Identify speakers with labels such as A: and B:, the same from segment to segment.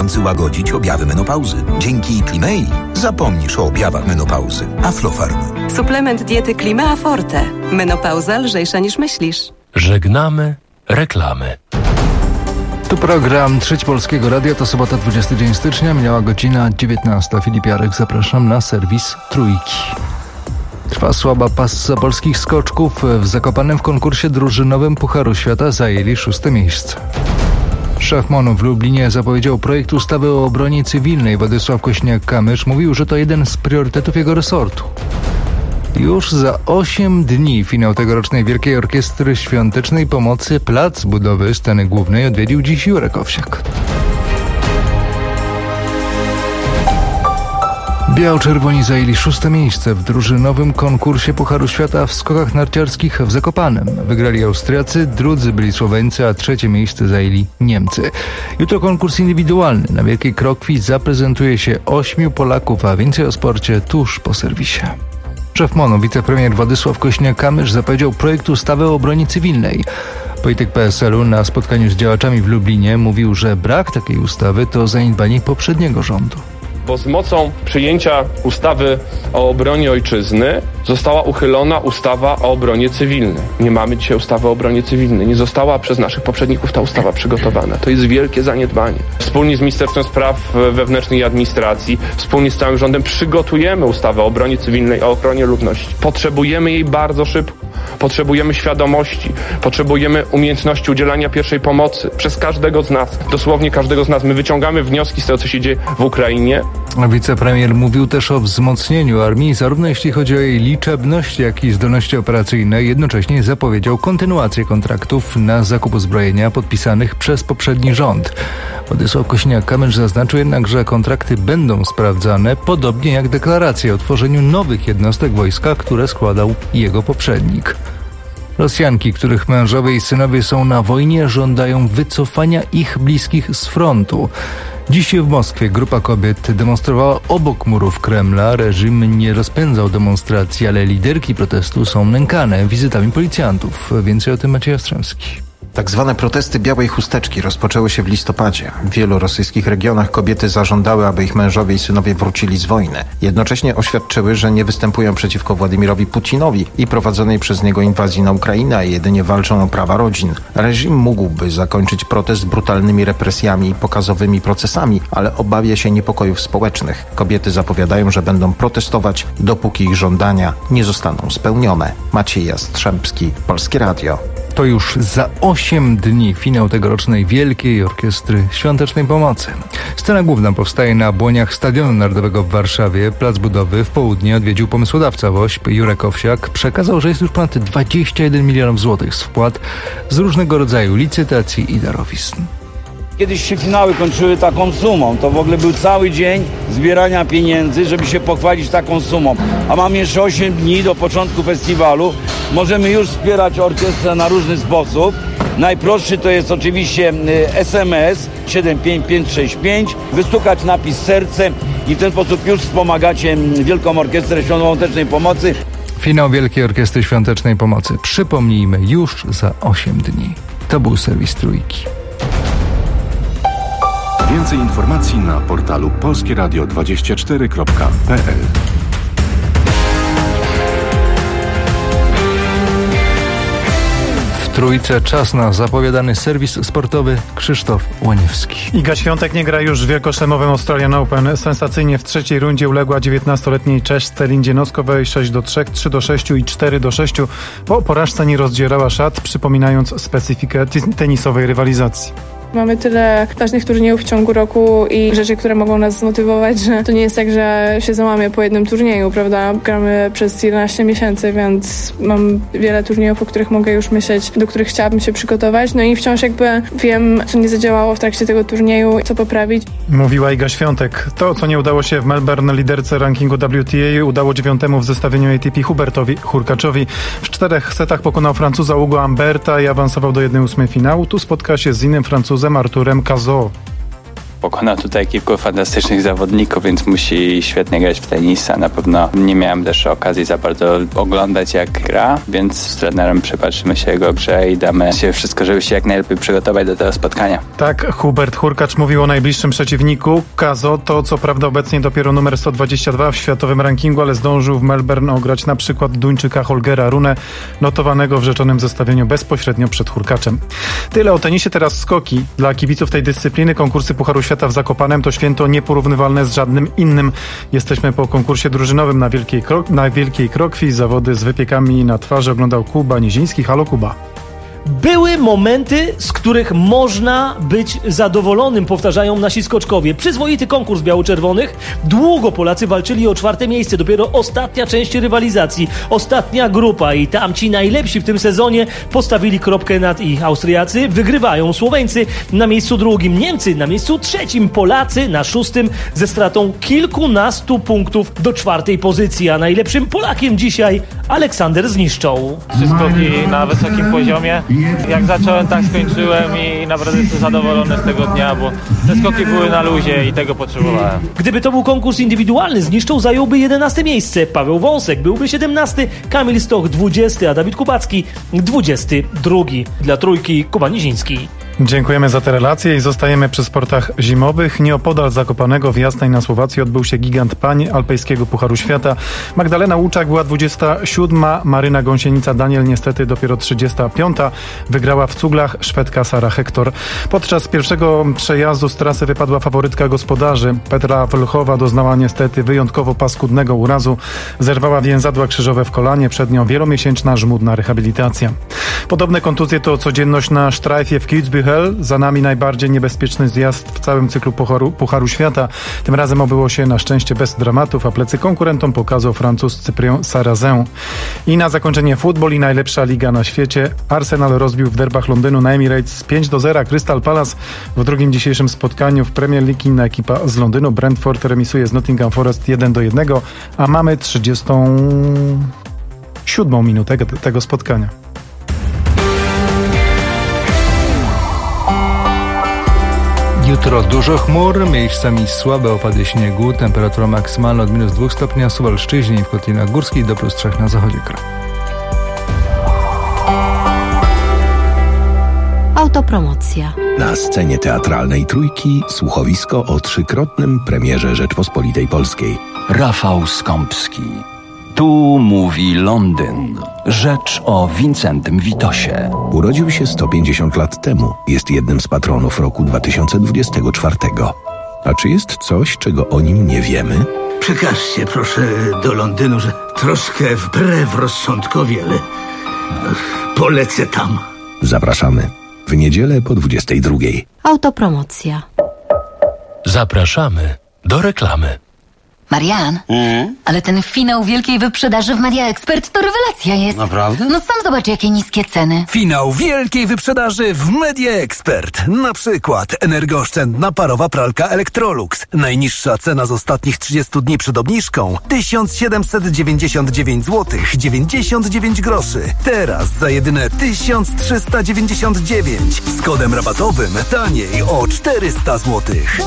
A: pomagający łagodzić objawy menopauzy. Dzięki Klimei zapomnisz o objawach menopauzy. Aflofarm.
B: Suplement diety Klimea Forte. Menopauza lżejsza niż myślisz.
C: Żegnamy reklamy.
D: Tu program Trzeci Polskiego Radia, to sobota 20 dzień stycznia, minęła godzina 19. Filip Jarek, zapraszam na serwis Trójki. Trwa słaba passa polskich skoczków. W Zakopanem w konkursie drużynowym Pucharu Świata zajęli 6. miejsce. Szef MON w Lublinie zapowiedział projekt ustawy o obronie cywilnej. Władysław Kośniak-Kamysz mówił, że to jeden z priorytetów jego resortu. Już za 8 dni finał tegorocznej Wielkiej Orkiestry Świątecznej Pomocy plac budowy Sceny Głównej odwiedził dziś Jurek Owsiak. Biało-czerwoni zajęli 6. miejsce w drużynowym konkursie Pucharu Świata w skokach narciarskich w Zakopanem. Wygrali Austriacy, drudzy byli Słoweńcy, a 3. miejsce zajęli Niemcy. Jutro konkurs indywidualny. Na Wielkiej Krokwi zaprezentuje się 8 Polaków, a więcej o sporcie tuż po serwisie. Szef MON-u, wicepremier Władysław Kośniak-Kamysz zapowiedział projekt ustawy o obronie cywilnej. Polityk PSL-u na spotkaniu z działaczami w Lublinie mówił, że brak takiej ustawy to zaniedbanie poprzedniego rządu.
E: Bo z mocą przyjęcia ustawy o obronie ojczyzny została uchylona ustawa o obronie cywilnej. Nie mamy dzisiaj ustawy o obronie cywilnej. Nie została przez naszych poprzedników ta ustawa przygotowana. To jest wielkie zaniedbanie. Wspólnie z Ministerstwem Spraw Wewnętrznych i Administracji, wspólnie z całym rządem przygotujemy ustawę o obronie cywilnej, o ochronie ludności. Potrzebujemy jej bardzo szybko. Potrzebujemy świadomości, potrzebujemy umiejętności udzielania pierwszej pomocy przez każdego z nas, dosłownie każdego z nas. My wyciągamy wnioski z tego, co się dzieje w Ukrainie.
D: Wicepremier mówił też o wzmocnieniu armii, zarówno jeśli chodzi o jej liczebność, jak i zdolności operacyjne. Jednocześnie zapowiedział kontynuację kontraktów na zakup uzbrojenia podpisanych przez poprzedni rząd. Władysław Kośniak-Kamysz zaznaczył jednak, że kontrakty będą sprawdzane, podobnie jak deklaracje o tworzeniu nowych jednostek wojska, które składał jego poprzednik. Rosjanki, których mężowie i synowie są na wojnie, żądają wycofania ich bliskich z frontu. Dziś w Moskwie grupa kobiet demonstrowała obok murów Kremla. Reżim nie rozpędzał demonstracji, ale liderki protestu są nękane wizytami policjantów. Więcej o tym Maciej Jastrzębski.
F: Tak zwane protesty białej chusteczki rozpoczęły się w listopadzie. W wielu rosyjskich regionach kobiety zażądały, aby ich mężowie i synowie wrócili z wojny. Jednocześnie oświadczyły, że nie występują przeciwko Władimirowi Putinowi i prowadzonej przez niego inwazji na Ukrainę, a jedynie walczą o prawa rodzin. Reżim mógłby zakończyć protest brutalnymi represjami i pokazowymi procesami, ale obawia się niepokojów społecznych. Kobiety zapowiadają, że będą protestować, dopóki ich żądania nie zostaną spełnione. Maciej Jastrzębski, Polskie Radio.
D: To już za 8 dni finał tegorocznej Wielkiej Orkiestry Świątecznej Pomocy. Scena główna powstaje na błoniach Stadionu Narodowego w Warszawie. Plac budowy w południe odwiedził pomysłodawca WOŚP Jurek Owsiak. Przekazał, że jest już ponad 21 milionów złotych z wpłat z różnego rodzaju licytacji i darowizn.
G: Kiedyś się finały kończyły taką sumą, to w ogóle był cały dzień zbierania pieniędzy, żeby się pochwalić taką sumą. A mamy jeszcze 8 dni do początku festiwalu. Możemy już wspierać orkiestrę na różny sposób. Najprostszy to jest oczywiście SMS 75565, wystukać napis serce i w ten sposób już wspomagacie Wielką Orkiestrę Świątecznej Pomocy.
D: Finał Wielkiej Orkiestry Świątecznej Pomocy, przypomnijmy, już za 8 dni. To był serwis Trójki.
H: Więcej informacji na portalu polskieradio24.pl.
D: W Trójce czas na zapowiadany serwis sportowy. Krzysztof Łaniewski.
I: Iga Świątek nie gra już w wielkoszlemowym Australian Open. Sensacyjnie w trzeciej rundzie uległa 19-letniej Czeszce Lindzie Noskowej 6-3, 3-6 i 4-6. Po porażce nie rozdzierała szat, przypominając specyfikę tenisowej rywalizacji.
J: Mamy tyle ważnych turniejów w ciągu roku i rzeczy, które mogą nas zmotywować, że to nie jest tak, że się załamie po jednym turnieju, prawda? Gramy przez 11 miesięcy, więc mam wiele turniejów, o których mogę już myśleć, do których chciałabym się przygotować. No i wciąż jakby wiem, co nie zadziałało w trakcie tego turnieju, co poprawić.
I: Mówiła Iga Świątek. To, co nie udało się w Melbourne liderce rankingu WTA, udało 9. w zestawieniu ATP Hubertowi Hurkaczowi. W 4 setach pokonał Francuza Hugo Humberta i awansował do 1/8 finału. Tu spotka się z innym Francuzem Arturem Cazaux.
K: Pokonał tutaj kilku fantastycznych zawodników, więc musi świetnie grać w tenisa. Na pewno nie miałem też okazji za bardzo oglądać, jak gra, więc z trenerem przypatrzymy się jego grze i damy się wszystko, żeby się jak najlepiej przygotować do tego spotkania.
I: Tak, Hubert Hurkacz mówił o najbliższym przeciwniku. Kazo to co prawda obecnie dopiero numer 122 w światowym rankingu, ale zdążył w Melbourne ograć na przykład Duńczyka Holgera Rune, notowanego w rzeczonym zestawieniu bezpośrednio przed Hurkaczem. Tyle o tenisie, teraz skoki. Dla kibiców tej dyscypliny konkursy Pucharu Świata w Zakopanem to święto nieporównywalne z żadnym innym. Jesteśmy po konkursie drużynowym na Wielkiej Krokwi. Zawody z wypiekami na twarzy oglądał Kuba Niziński. Halo Kuba.
L: Były momenty, z których można być zadowolonym, powtarzają nasi skoczkowie. Przyzwoity konkurs biało-czerwonych. Długo Polacy walczyli o 4. miejsce. Dopiero ostatnia część rywalizacji, ostatnia grupa i tamci najlepsi w tym sezonie postawili kropkę nad i. Austriacy wygrywają, Słoweńcy na miejscu 2, Niemcy na miejscu 3, Polacy na 6 ze stratą kilkunastu punktów do 4. pozycji. A najlepszym Polakiem dzisiaj Aleksander Zniszczoł.
M: 3 skoki na wysokim poziomie. Jak zacząłem, tak skończyłem i naprawdę jestem zadowolony z tego dnia, bo te skoki były na luzie i tego potrzebowałem.
L: Gdyby to był konkurs indywidualny, Zniszczą zająłby 11. miejsce, Paweł Wąsek byłby 17, Kamil Stoch 20, a Dawid Kubacki 22. Dla trójki Kuba Niziński.
I: Dziękujemy za te relacje i zostajemy przy sportach zimowych. Nieopodal Zakopanego w Jasnej na Słowacji odbył się gigant pań alpejskiego Pucharu Świata. Magdalena Łuczak była 27, Maryna Gąsienica-Daniel niestety dopiero 35. Wygrała w cuglach Szwedka Sara Hektor. Podczas pierwszego przejazdu z trasy wypadła faworytka gospodarzy. Petra Wlchowa doznała niestety wyjątkowo paskudnego urazu. Zerwała więzadła krzyżowe w kolanie, przed nią wielomiesięczna żmudna rehabilitacja. Podobne kontuzje to codzienność na sztrajfie w Kitzbühel. Za nami najbardziej niebezpieczny zjazd w całym cyklu Pucharu Świata. Tym razem obyło się na szczęście bez dramatów, a plecy konkurentom pokazał Francuz Cyprien Sarrazin. I na zakończenie futbol i najlepsza liga na świecie. Arsenal rozbił w derbach Londynu na Emirates 5-0 Crystal Palace. W drugim dzisiejszym spotkaniu w Premier League inna ekipa z Londynu, Brentford, remisuje z Nottingham Forest 1-1, a mamy 37 minutę tego spotkania.
D: Jutro dużo chmur, miejscami słabe opady śniegu, temperatura maksymalna od -2 stopni na Suwalszczyźnie i w Kotlinach Górskich do +3 na zachodzie kraju.
N: Autopromocja.
A: Na scenie teatralnej Trójki słuchowisko o 3-krotnym premierze Rzeczpospolitej Polskiej.
O: Rafał Skąpski. Tu mówi Londyn. Rzecz o Wincentym Witosie.
A: Urodził się 150 lat temu. Jest jednym z patronów roku 2024. A czy jest coś, czego o nim nie wiemy?
P: Przekażcie proszę do Londynu, że troszkę wbrew rozsądkowi, ale polecę tam.
A: Zapraszamy. W niedzielę po 22.
N: Autopromocja.
C: Zapraszamy do reklamy.
Q: Marian, ale ten finał wielkiej wyprzedaży w Media Expert to rewelacja jest.
R: Naprawdę?
Q: No sam zobacz, jakie niskie ceny.
R: Finał wielkiej wyprzedaży w Media Expert. Na przykład energooszczędna parowa pralka Electrolux. Najniższa cena z ostatnich 30 dni przed obniżką 1799 zł 99 groszy. Teraz za jedyne 1399. Z kodem rabatowym taniej o 400 zł.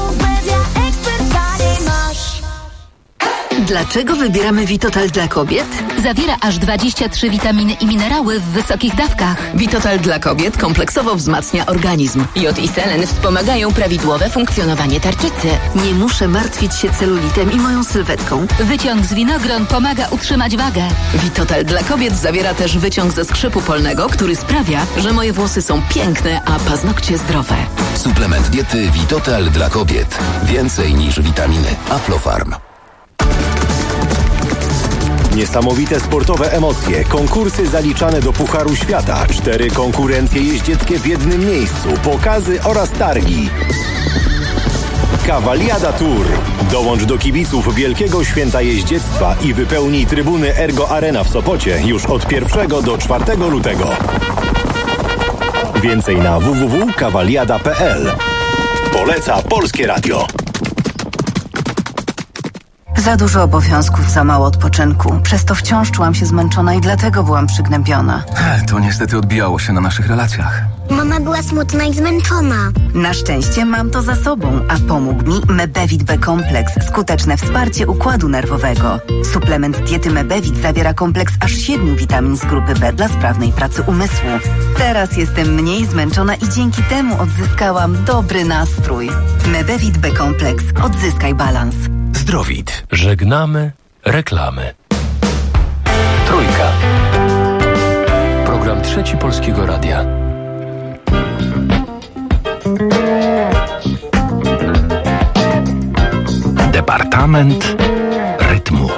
Q: Dlaczego wybieramy Vitotal dla kobiet?
S: Zawiera aż 23 witaminy i minerały w wysokich dawkach.
T: Vitotal dla kobiet kompleksowo wzmacnia organizm. Jod i selen wspomagają prawidłowe funkcjonowanie tarczycy.
Q: Nie muszę martwić się celulitem i moją sylwetką.
S: Wyciąg z winogron pomaga utrzymać wagę.
T: Vitotal dla kobiet zawiera też wyciąg ze skrzypu polnego, który sprawia, że moje włosy są piękne, a paznokcie zdrowe.
A: Suplement diety Vitotal dla kobiet. Więcej niż witaminy. Aflofarm.
U: Niesamowite sportowe emocje, konkursy zaliczane do Pucharu Świata, 4 konkurencje jeździeckie w jednym miejscu, pokazy oraz targi. Cavaliada Tour. Dołącz do kibiców Wielkiego Święta Jeździectwa i wypełnij trybuny Ergo Arena w Sopocie już od 1 do 4 lutego. Więcej na www.cavaliada.pl. Poleca Polskie Radio.
V: Za dużo obowiązków, za mało odpoczynku. Przez to wciąż czułam się zmęczona i dlatego byłam przygnębiona.
W: To niestety odbijało się na naszych relacjach.
B: Mama była smutna i zmęczona.
V: Na szczęście mam to za sobą, a pomógł mi Mebevit B-kompleks, skuteczne wsparcie układu nerwowego. Suplement diety Mebevit zawiera kompleks aż 7 witamin z grupy B dla sprawnej pracy umysłu. Teraz jestem mniej zmęczona i dzięki temu odzyskałam dobry nastrój. Mebevit B-kompleks. Odzyskaj balans.
C: Zdrowit. Żegnamy reklamy. Trójka. Program Trzeci Polskiego Radia.
A: Departament rytmu.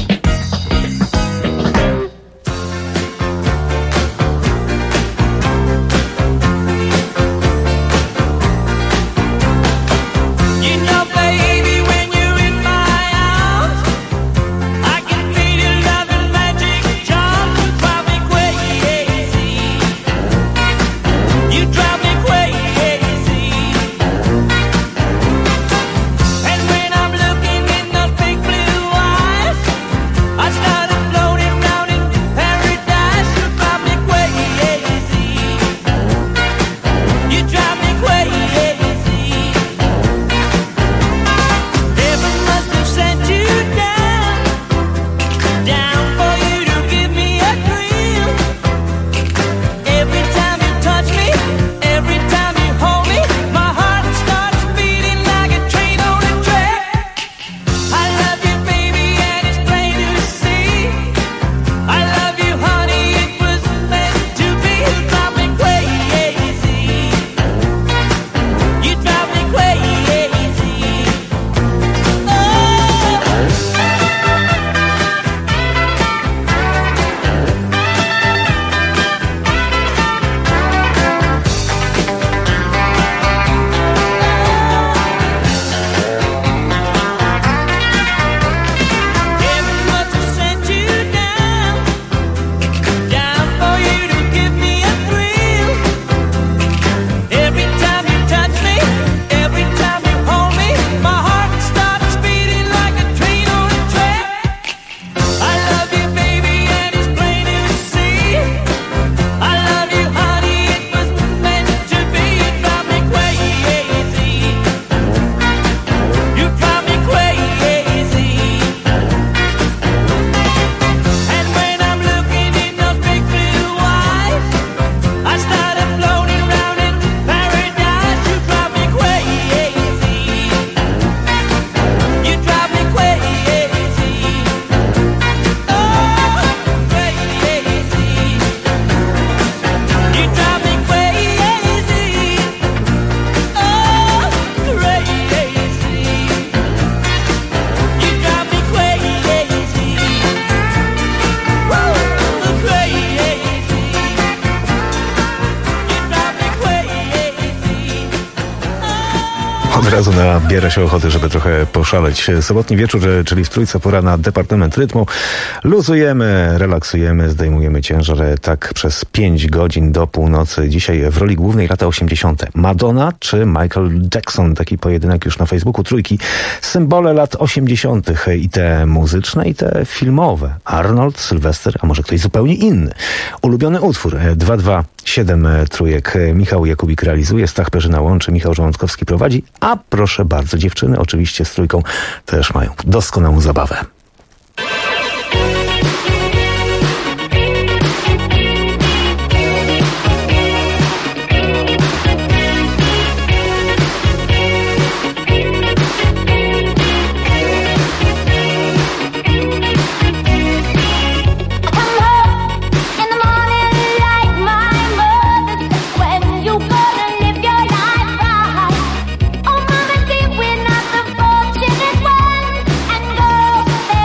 A: Od razu nabiera się ochoty, żeby trochę poszaleć. Sobotni wieczór, czyli w Trójce, pora na Departament Rytmu. Luzujemy, relaksujemy, zdejmujemy ciężar tak przez 5 godzin do północy. Dzisiaj w roli głównej lata 80. Madonna czy Michael Jackson? Taki pojedynek już na Facebooku Trójki. Symbole lat 80. i te muzyczne, i te filmowe. Arnold, Sylwester, a może ktoś zupełnie inny. Ulubiony utwór 227 Trójek. Michał Jakubik realizuje, Stach Perzyna łączy, Michał Żołądkowski prowadzi, a proszę bardzo, dziewczyny oczywiście z Trójką też mają doskonałą zabawę.
B: Oh, mama, dear, we're not the fortunate ones. And girls,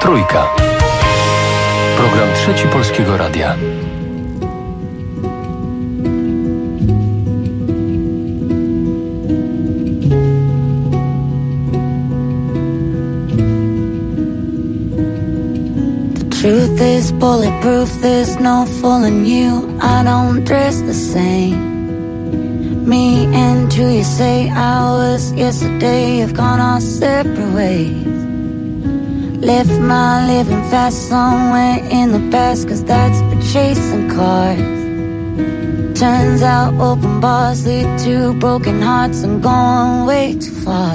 C: Trójka. Program Trzeci Polskiego Radia.
E: Truth is bulletproof, there's no fooling you. I don't dress the same. Me and who you say I was yesterday have gone our separate ways. Left my living fast somewhere in the past, 'cause that's for chasing cars. Turns out open bars lead to broken hearts and going way too far.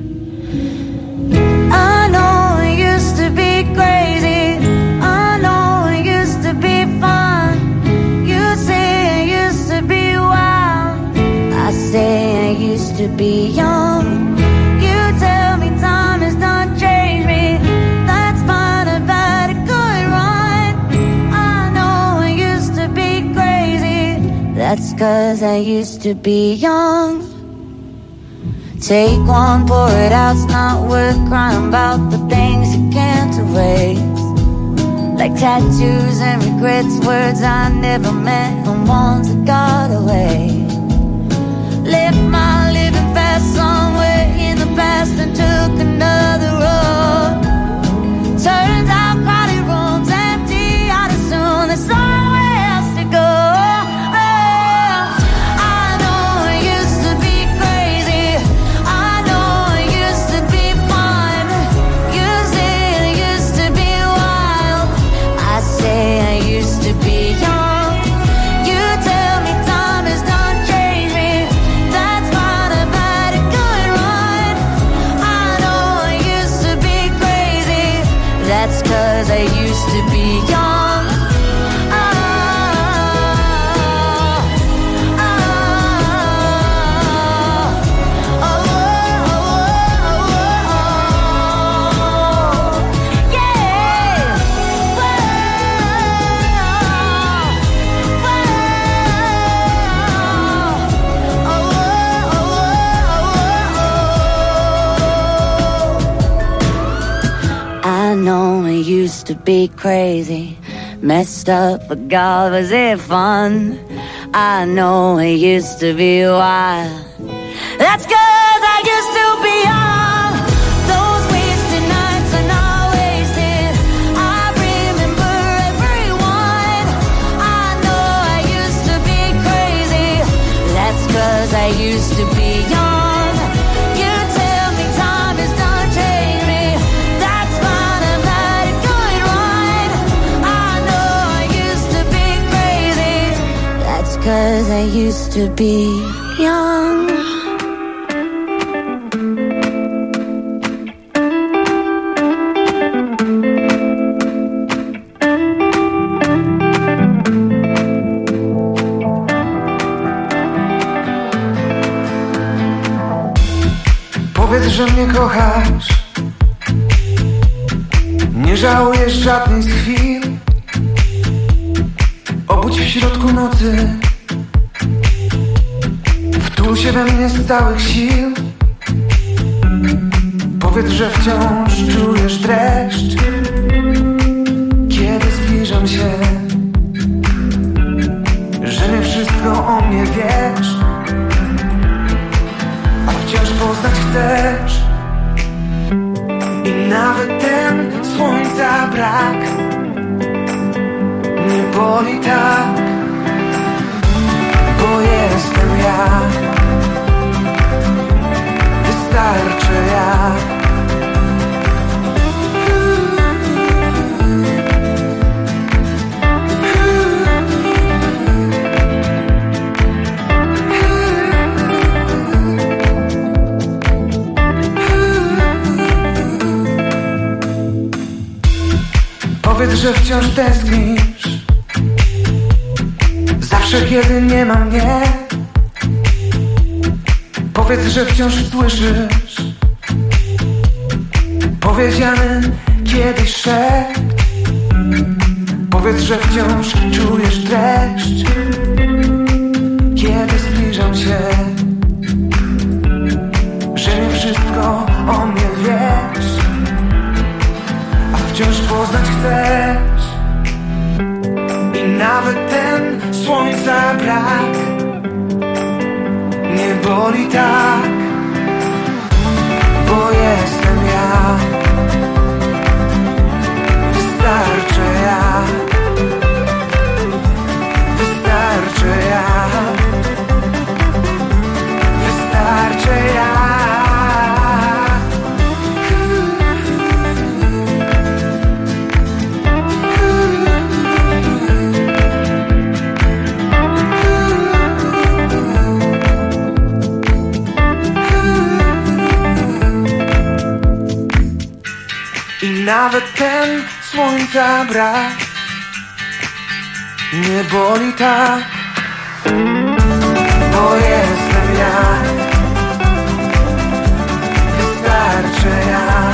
E: I know it used to be crazy, I know it used to be fun. You say it used to be wild, I say I used to be young. You tell me time has not changed me, that's fine, I've had a good run. I know I used to be crazy, that's 'cause I used to be young. Take one, pour it out, it's not worth crying about the things you can't erase. Like tattoos and regrets, words I never meant and ones that got away. Left my living fast somewhere in the past and took another road. Turns out crowded rooms empty out as soon, there's somewhere else to go. I used to be young. I know it used to be crazy, messed up, but God, was it fun? I know it used to be wild, that's 'cause I used to be young. Those wasted nights are not wasted, I remember everyone. I know I used to be crazy, that's 'cause I used to be young. You tell me time has done changed me, that's fine, I've had a good run. I know I used to be crazy, that's 'cause I used to be young.
F: Powiedz, że mnie kochasz, nie żałujesz żadnej z chwil. Obudź w środku nocy, wtul się we mnie z całych sił. Powiedz, że wciąż czujesz dreszcz, kiedy zbliżam się, że nie wszystko o mnie wiesz, a wciąż poznać chcesz. I nawet ten słońca brak nie boli tak, bo jestem ja, wystarczy ja. Powiedz, że wciąż tęsknisz, zawsze kiedy nie ma mnie. Powiedz, że wciąż słyszysz powiedziany kiedyś szept. Powiedz, że wciąż czujesz dreszcz, kiedy zbliżam się, że nie wszystko o mnie wiesz, a wciąż wciąż poznać chcesz. I nawet ten słońca brak nie boli tak, bo jestem ja. Wystarczy ja. Wystarczy ja. Wystarczy ja. I nawet ten słońca brak nie boli tak, bo jestem ja. Wystarczy ja.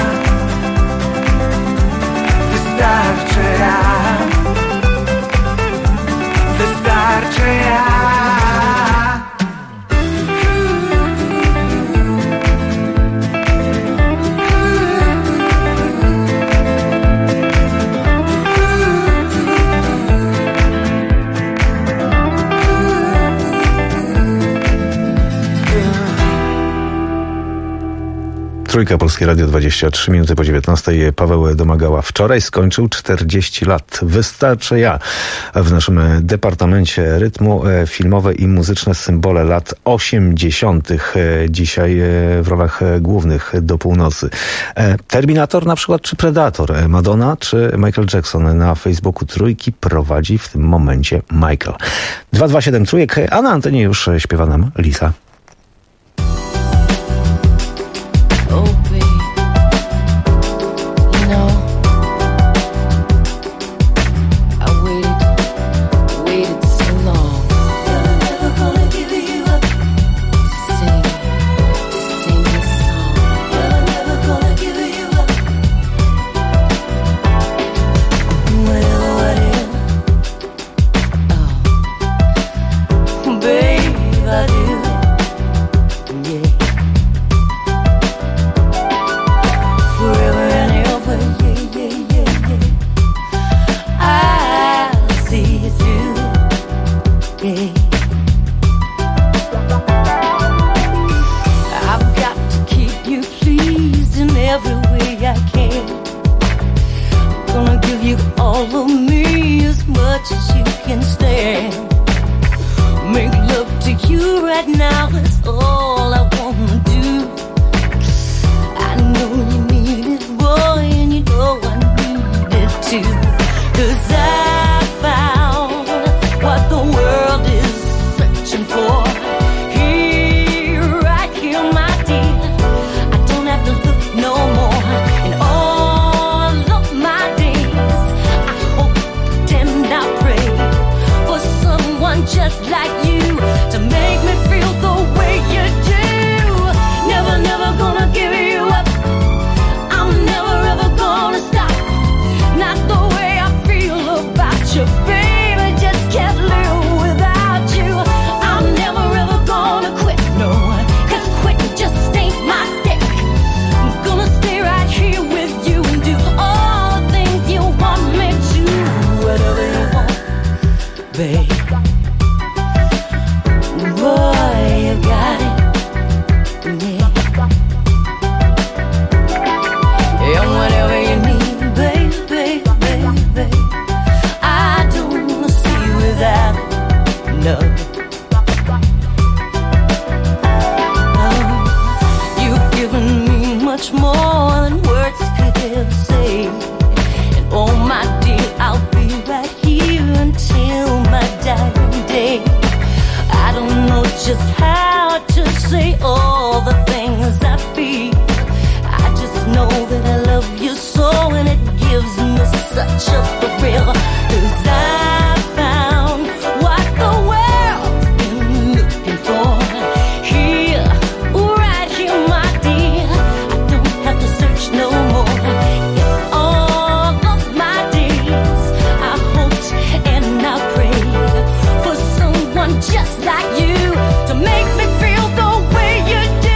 F: Wystarczy ja. Wystarczy ja.
A: Trójka, Polskie Radio, 23 minuty po 19. Paweł Domagała wczoraj skończył 40 lat. Wystarczy ja. W naszym departamencie rytmu filmowe i muzyczne symbole lat 80. Dzisiaj w rolach głównych do północy. Terminator na przykład, czy Predator? Madonna czy Michael Jackson? Na Facebooku Trójki prowadzi w tym momencie Michael. 227 Trójek, a na antenie już śpiewa nam Lisa.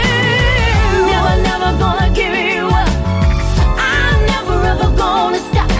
E: Never ever gonna stop.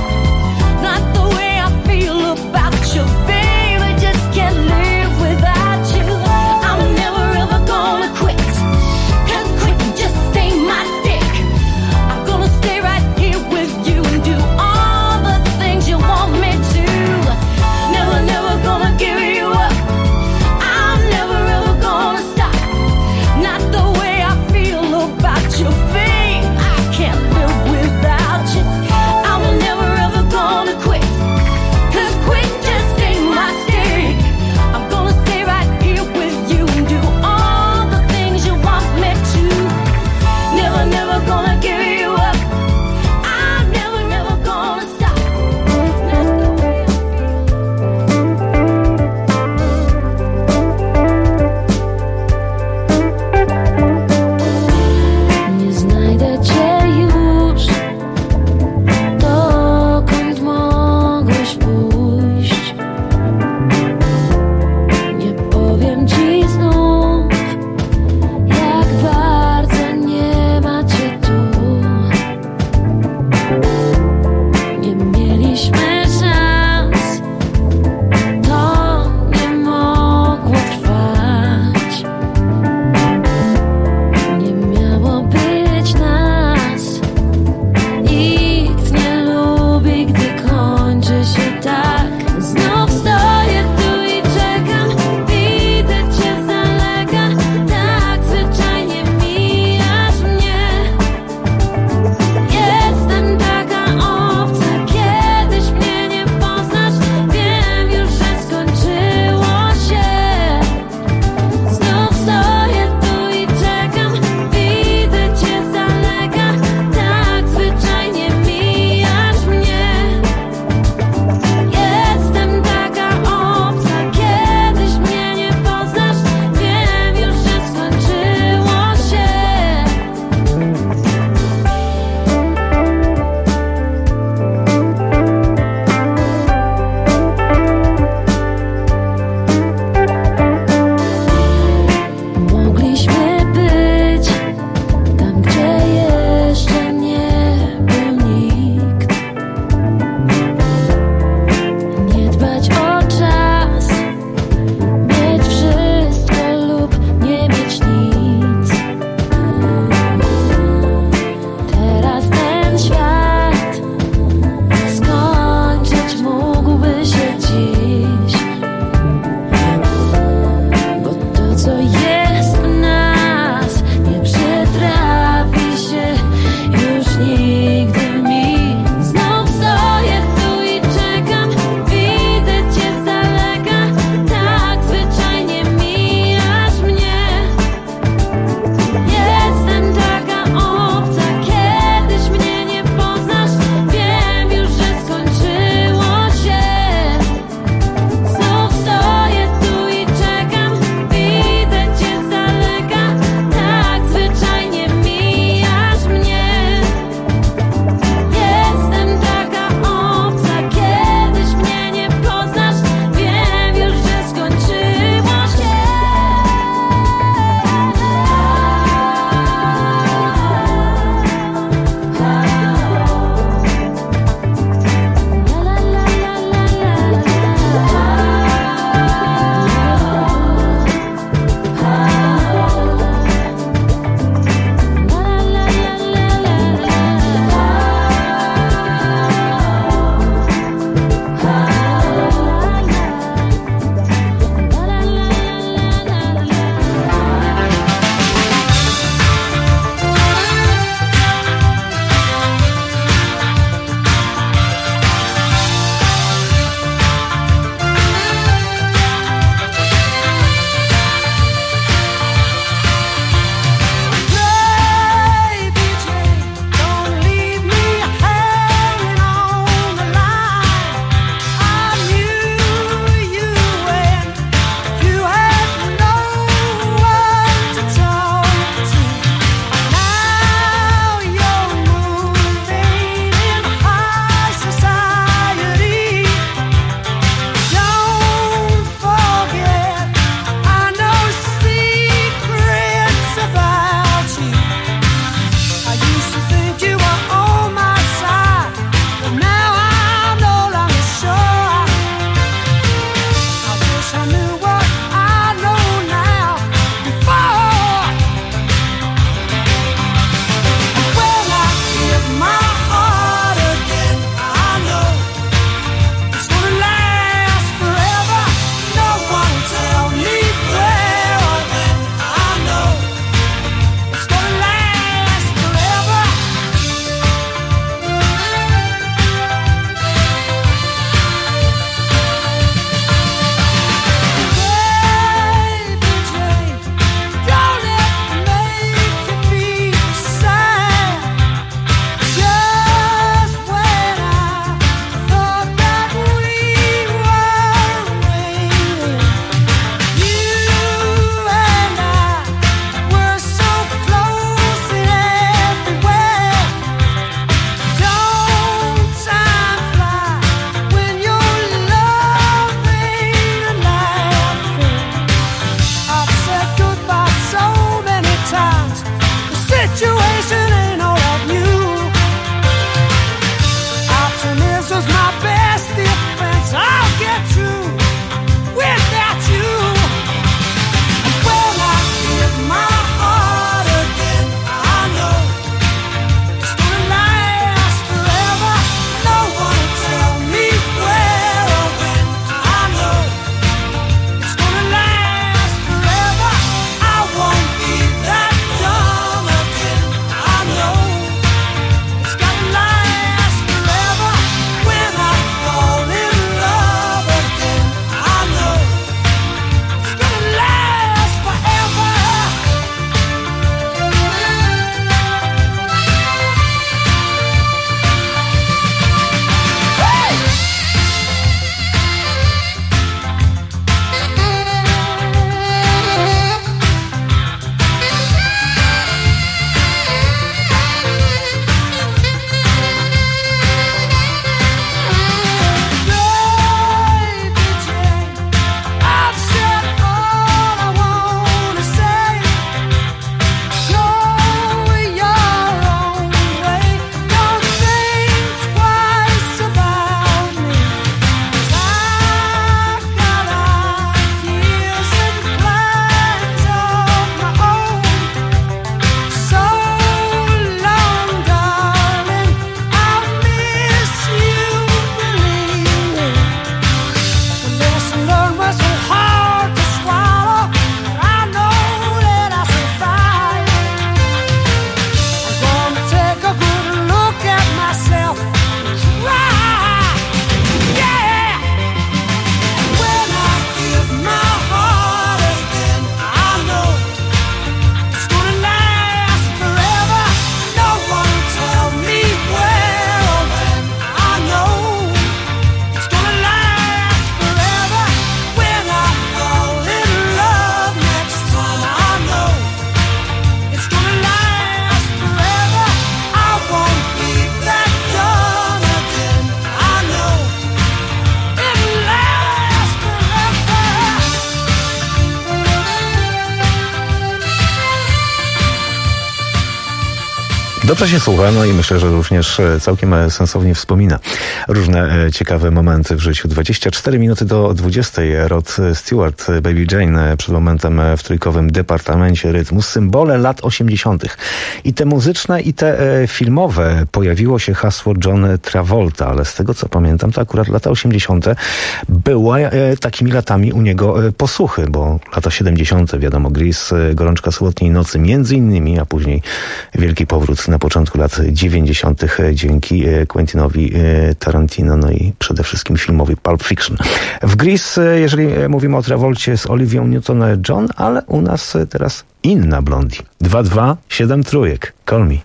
A: Dobrze się słucha, no i myślę, że również całkiem sensownie wspomina różne ciekawe momenty w życiu. 24 minuty do 20. Rod Stewart, Baby Jane, przed momentem w trójkowym Departamencie Rytmu. Symbole lat 80. I te muzyczne, i te filmowe. Pojawiło się hasło John Travolta, ale z tego co pamiętam, to akurat lata 80. były takimi latami u niego posłuchy, bo lata 70. wiadomo, Grease, Gorączka Sobotniej Nocy między innymi, a później wielki powrót na początku lat 90. dzięki Quentinowi Tarantino, no i przede wszystkim filmowi Pulp Fiction. W Grease, jeżeli mówimy o Travolcie, z Olivią Newton-John, ale u nas teraz inna Blondie. 2-2, 7 trójek. Call Me.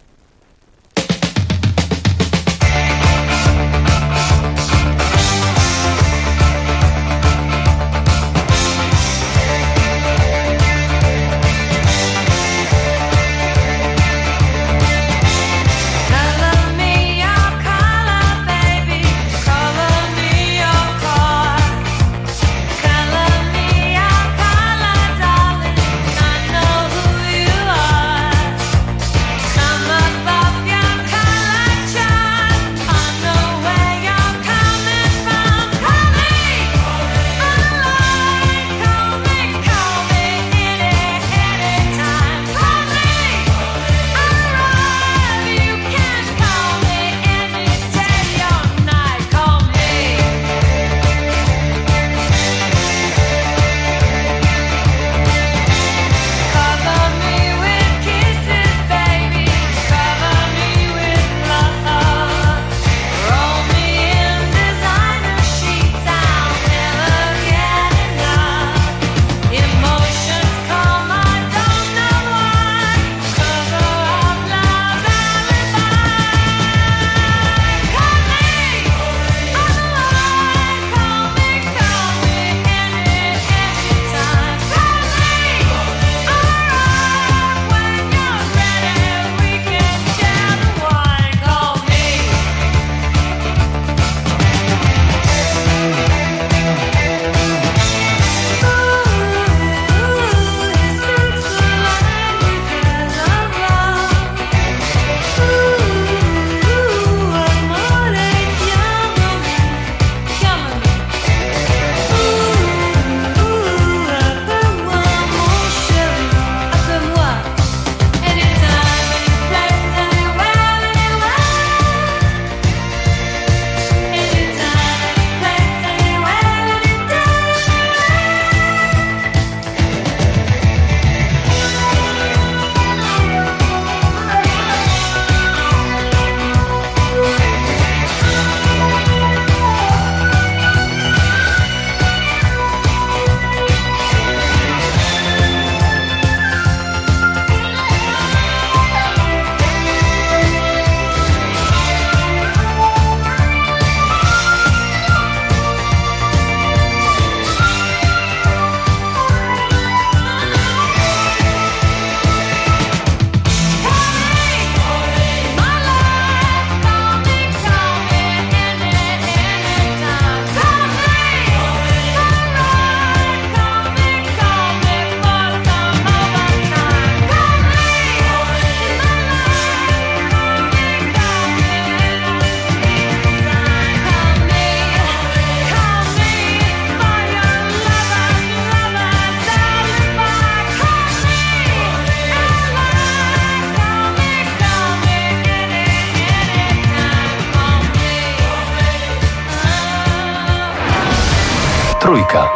C: Trójka.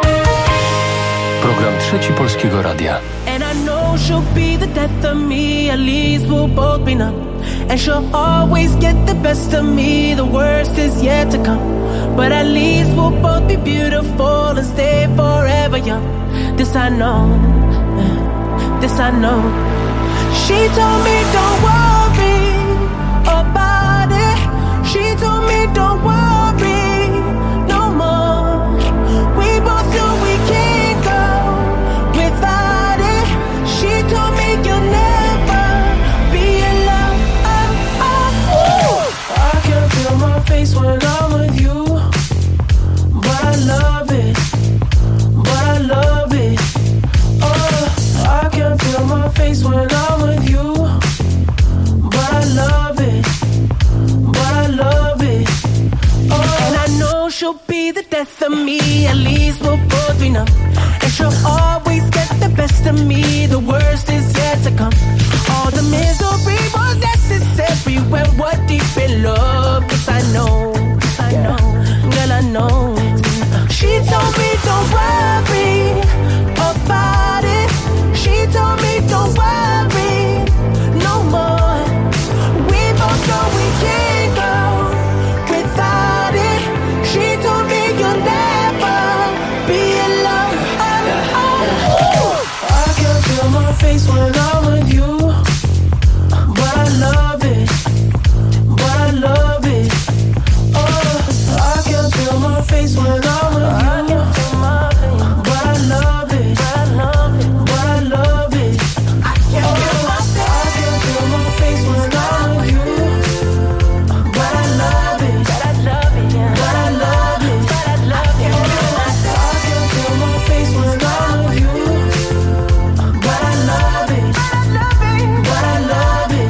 C: Program Trzeci Polskiego Radia.
G: And I know she'll be the death of me, at least we'll both be numb. And she'll always get the best of me, the worst is yet to come. But at least we'll both be beautiful and stay forever young. This I know, this I know. She told me don't worry about it. She told me don't worry no more. We both know we can't go without it. She told me you'll never be alone. I can feel my face when I'm with you, but I love it, but I love it. Oh, I can feel my face when I'm with you, but I least we'll both be numb. And she'll always get the best of me. The worst is yet to come. All the misery was necessary when we're deep in love. 'Cause I know, girl, I know. She told me don't worry about it. She told me don't worry no more. We both know we can't go without it. She told me you'll never be alone. I can feel my face when I'm with you, but I love it, but I love it. Oh, I can feel my face when I'm with you, but I love it, but I love it. I can feel my face when I'm with you, but I love it, but I love it, but I love it. I can feel my face when I'm with you, but I love it, but I love it.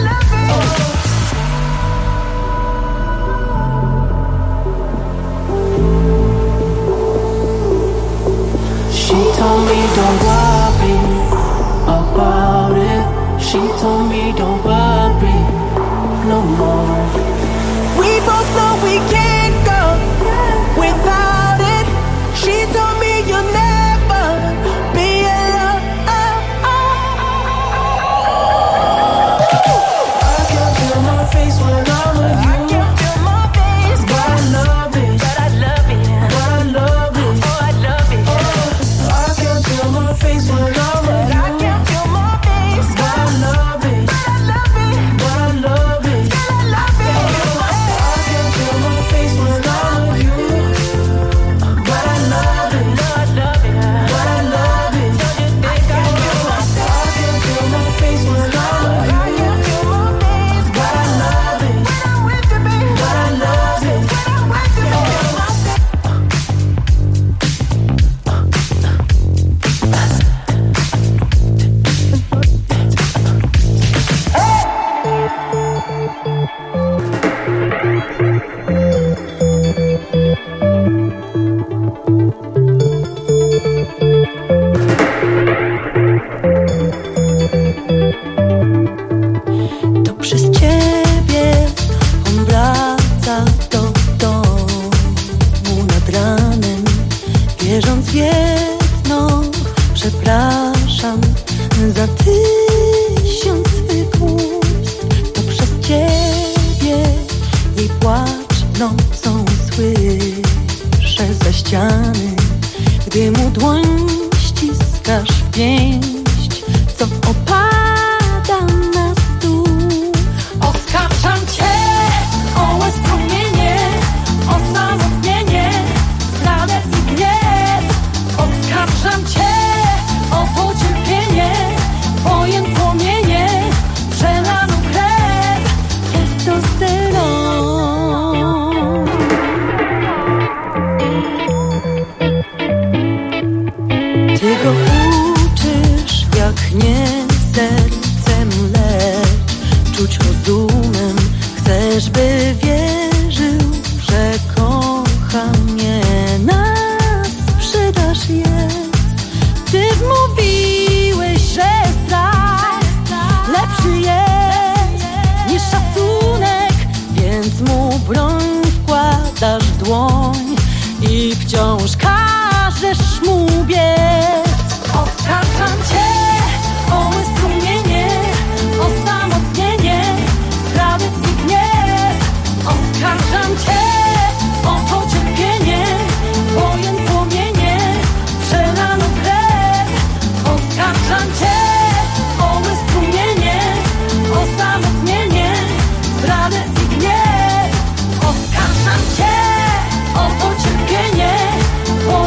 G: She told me don't worry about it. She told me don't worry no more. We both know we can't go without it. She told me you'll never be alone. I can feel my face when I'm with you. But I love it, but I love it, but I love it. Oh, I love it. I can feel my face when I'm with you. I can feel my face, but I love it, but I love it. I can feel my face when I'm with you, but I love it, but I love it. I can feel my face when I'm with you, but I love it, but I love it. To przez ciebie on wraca do domu nad ranem, wierząc w jedno, przepraszam za 1000 swych ust. To przez ciebie jej płacz nocą słyszę ze ściany, gdy mu dłoń ściskasz w pięść, co opada na stół. Oskarżam cię o łez strumienie, o samotnienie, zdradę i gniew. Oskarżam cię o to cierpienie, wojen płomienie, przelaną krew, testosteron. Ty go uczysz, jak nie sercem, lecz czuć rozumem. Chcesz, by wierzył, że kocha mnie, nas sprzedaż jest. Ty wmówiłeś, że strach lepszy jest niż szacunek, więc mu broń wkładasz w dłoń i wciąż każesz mu biec. Oskarżam cię o łez strumienie, o samotnienie, zdradę i gniew. Oskarżam cię o to cierpienie, wojen płomienie, przelaną krew. Oskarżam cię o łez strumienie, o samotnienie, zdradę i gniew. Oskarżam cię o to cierpienie,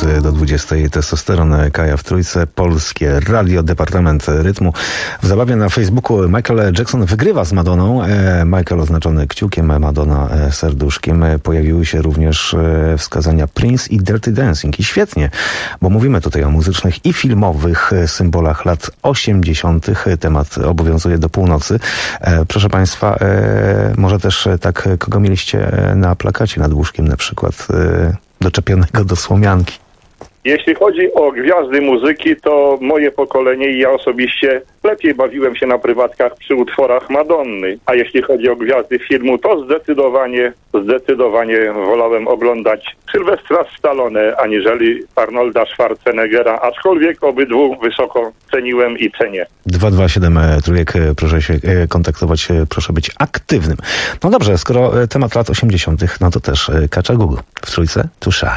A: do 20. Testosteron Kaja w Trójce. Polskie Radio, Departament Rytmu. W zabawie na Facebooku Michael Jackson wygrywa z Madonną. Michael oznaczony kciukiem, Madonna serduszkiem. Pojawiły się również wskazania Prince i Dirty Dancing. I świetnie, bo mówimy tutaj o muzycznych i filmowych symbolach lat 80. Temat obowiązuje do północy. Proszę Państwa, może też tak, kogo mieliście na plakacie nad łóżkiem na przykład doczepionego do słomianki?
H: Jeśli chodzi o gwiazdy muzyki, to moje pokolenie i ja osobiście lepiej bawiłem się na prywatkach przy utworach Madonny. A jeśli chodzi o gwiazdy filmu, to zdecydowanie wolałem oglądać Sylwestra Stallone aniżeli Arnolda Schwarzeneggera, aczkolwiek obydwu wysoko ceniłem i cenię.
A: 227 trójek, proszę się kontaktować, proszę być aktywnym. No dobrze, skoro temat lat 80., no to też Kacza Gugu w Trójce Too Shy.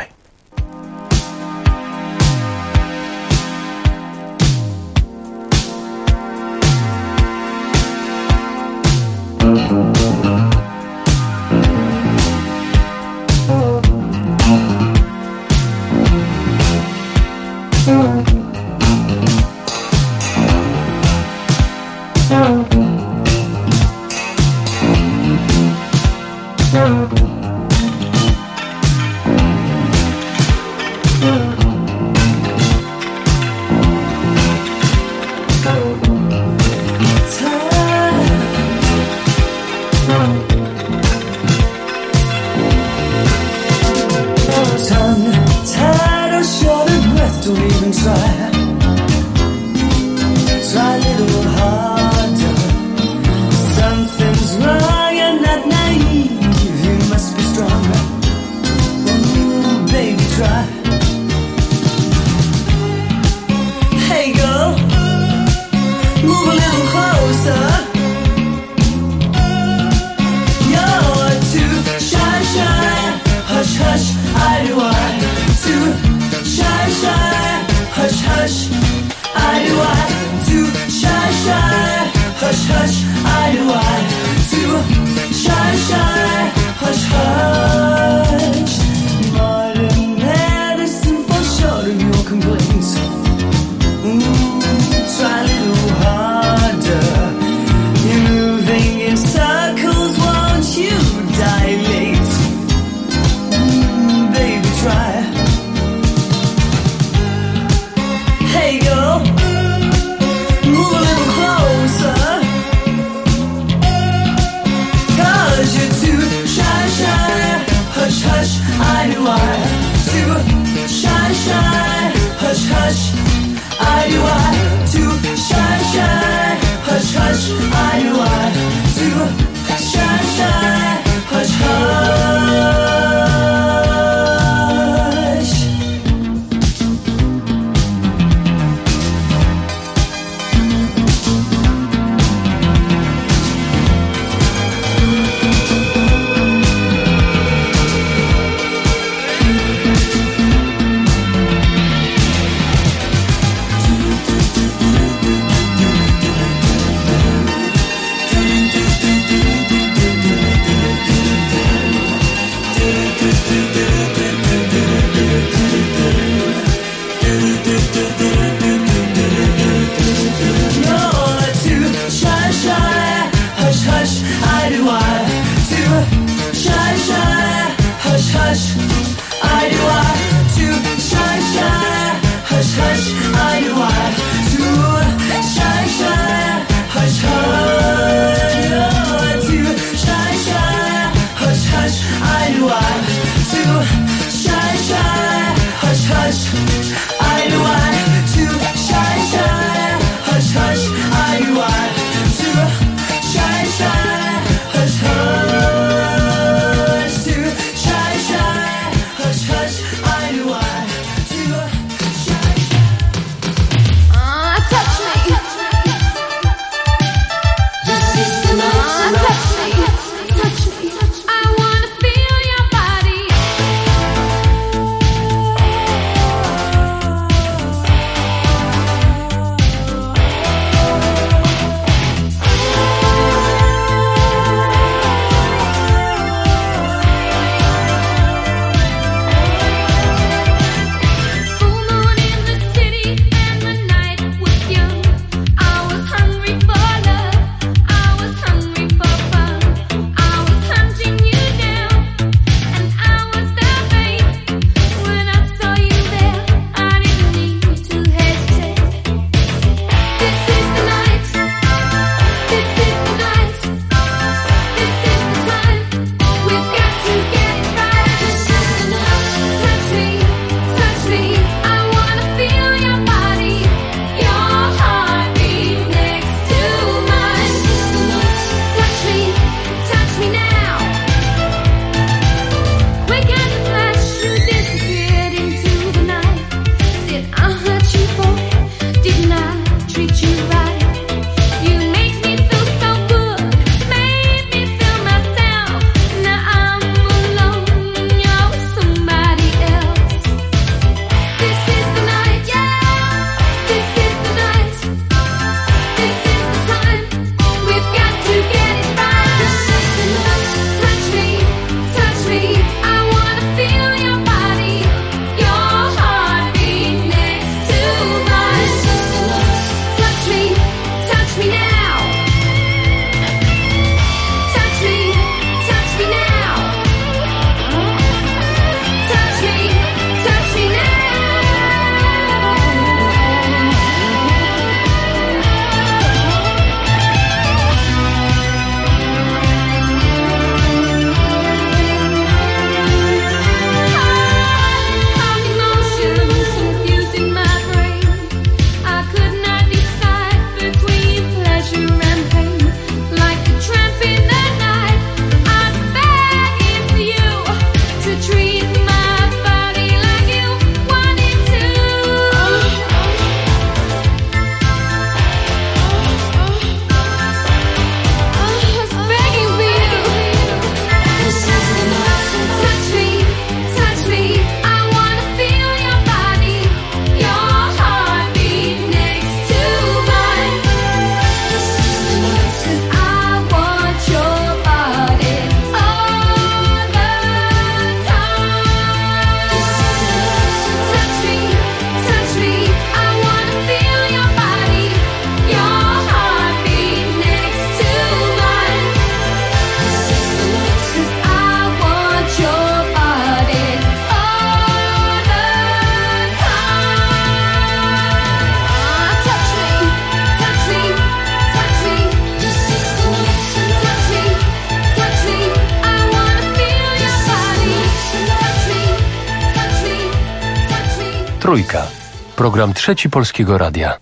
C: Trójka. Program Trzeci Polskiego Radia.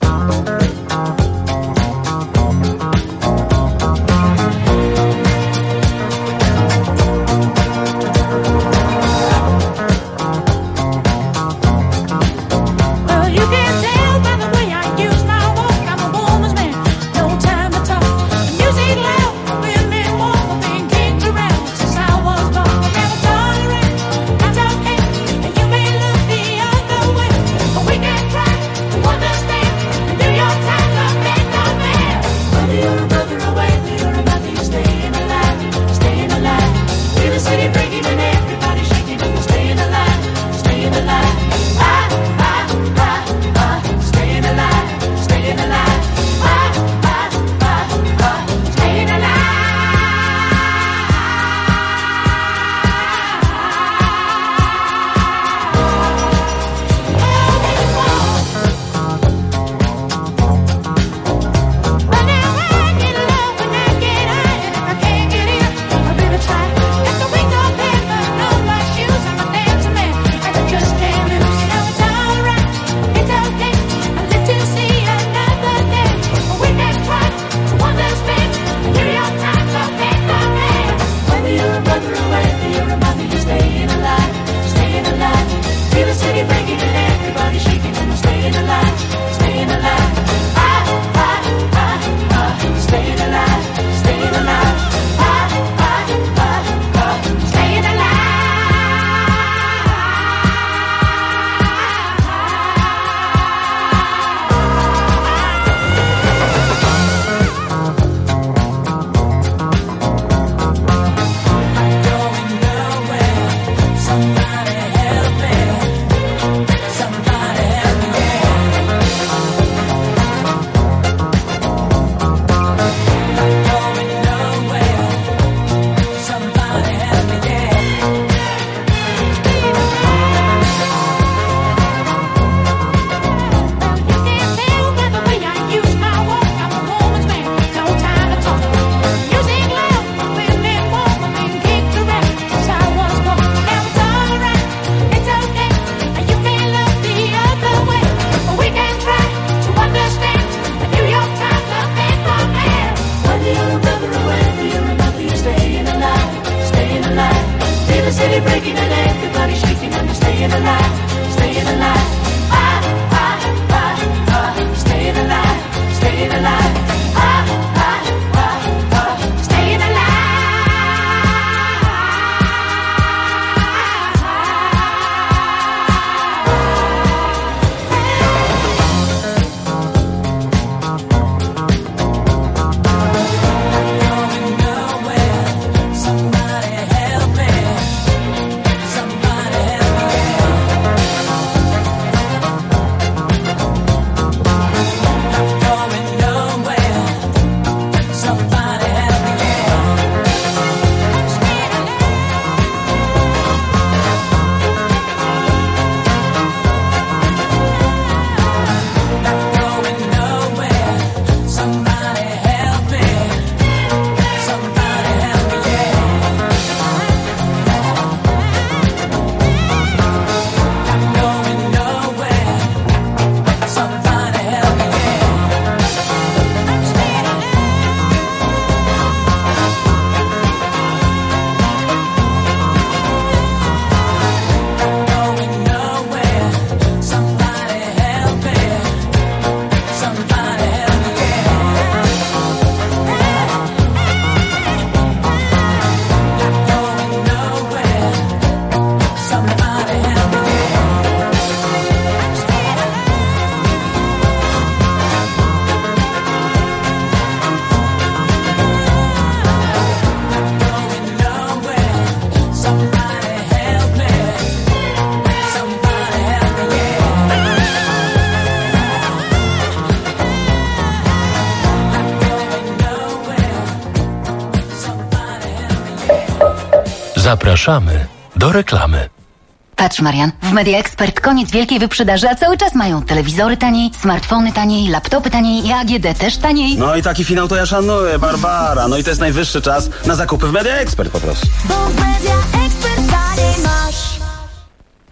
C: Zapraszamy do reklamy.
Q: Patrz, Marian, w Media Expert koniec wielkiej wyprzedaży, a cały czas mają telewizory taniej, smartfony taniej, laptopy taniej i AGD też taniej.
J: No i taki finał to ja szanuję, Barbara. No i to jest najwyższy czas na zakupy w Media Expert po prostu.
E: Bo w Media Expert taniej masz.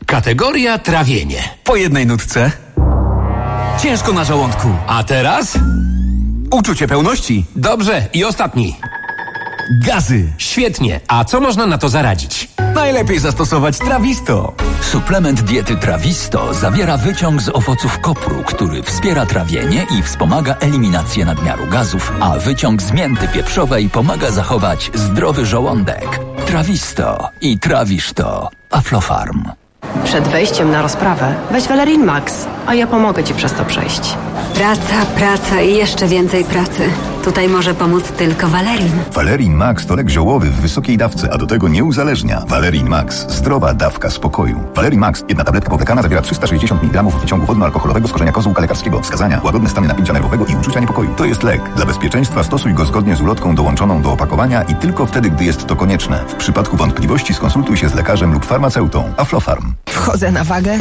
K: Kategoria trawienie.
M: Po jednej nutce. Ciężko na żołądku.
K: A teraz?
M: Uczucie pełności.
K: Dobrze, i ostatni.
M: Gazy.
K: Świetnie. A co można na to zaradzić?
M: Najlepiej zastosować Trawisto.
O: Suplement diety Trawisto zawiera wyciąg z owoców kopru, który wspiera trawienie i wspomaga eliminację nadmiaru gazów, a wyciąg z mięty pieprzowej pomaga zachować zdrowy żołądek. Trawisto i trawisz to. Aflofarm.
W: Przed wejściem na rozprawę weź Valerin Max, a ja pomogę Ci przez to przejść.
X: Praca i jeszcze więcej pracy. Tutaj może pomóc tylko Valerin.
Y: Valerin Max to lek ziołowy w wysokiej dawce, a do tego nie uzależnia. Valerin Max. Zdrowa dawka spokoju. Valerin Max. Jedna tabletka powlekana zawiera 360 mg wyciągu wodno-alkoholowego z korzenia kozłka lekarskiego. Wskazania: łagodne stany napięcia nerwowego i uczucia niepokoju. To jest lek. Dla bezpieczeństwa stosuj go zgodnie z ulotką dołączoną do opakowania i tylko wtedy, gdy jest to konieczne. W przypadku wątpliwości skonsultuj się z lekarzem lub farmaceutą. Aflofarm.
Z: Wchodzę na wagę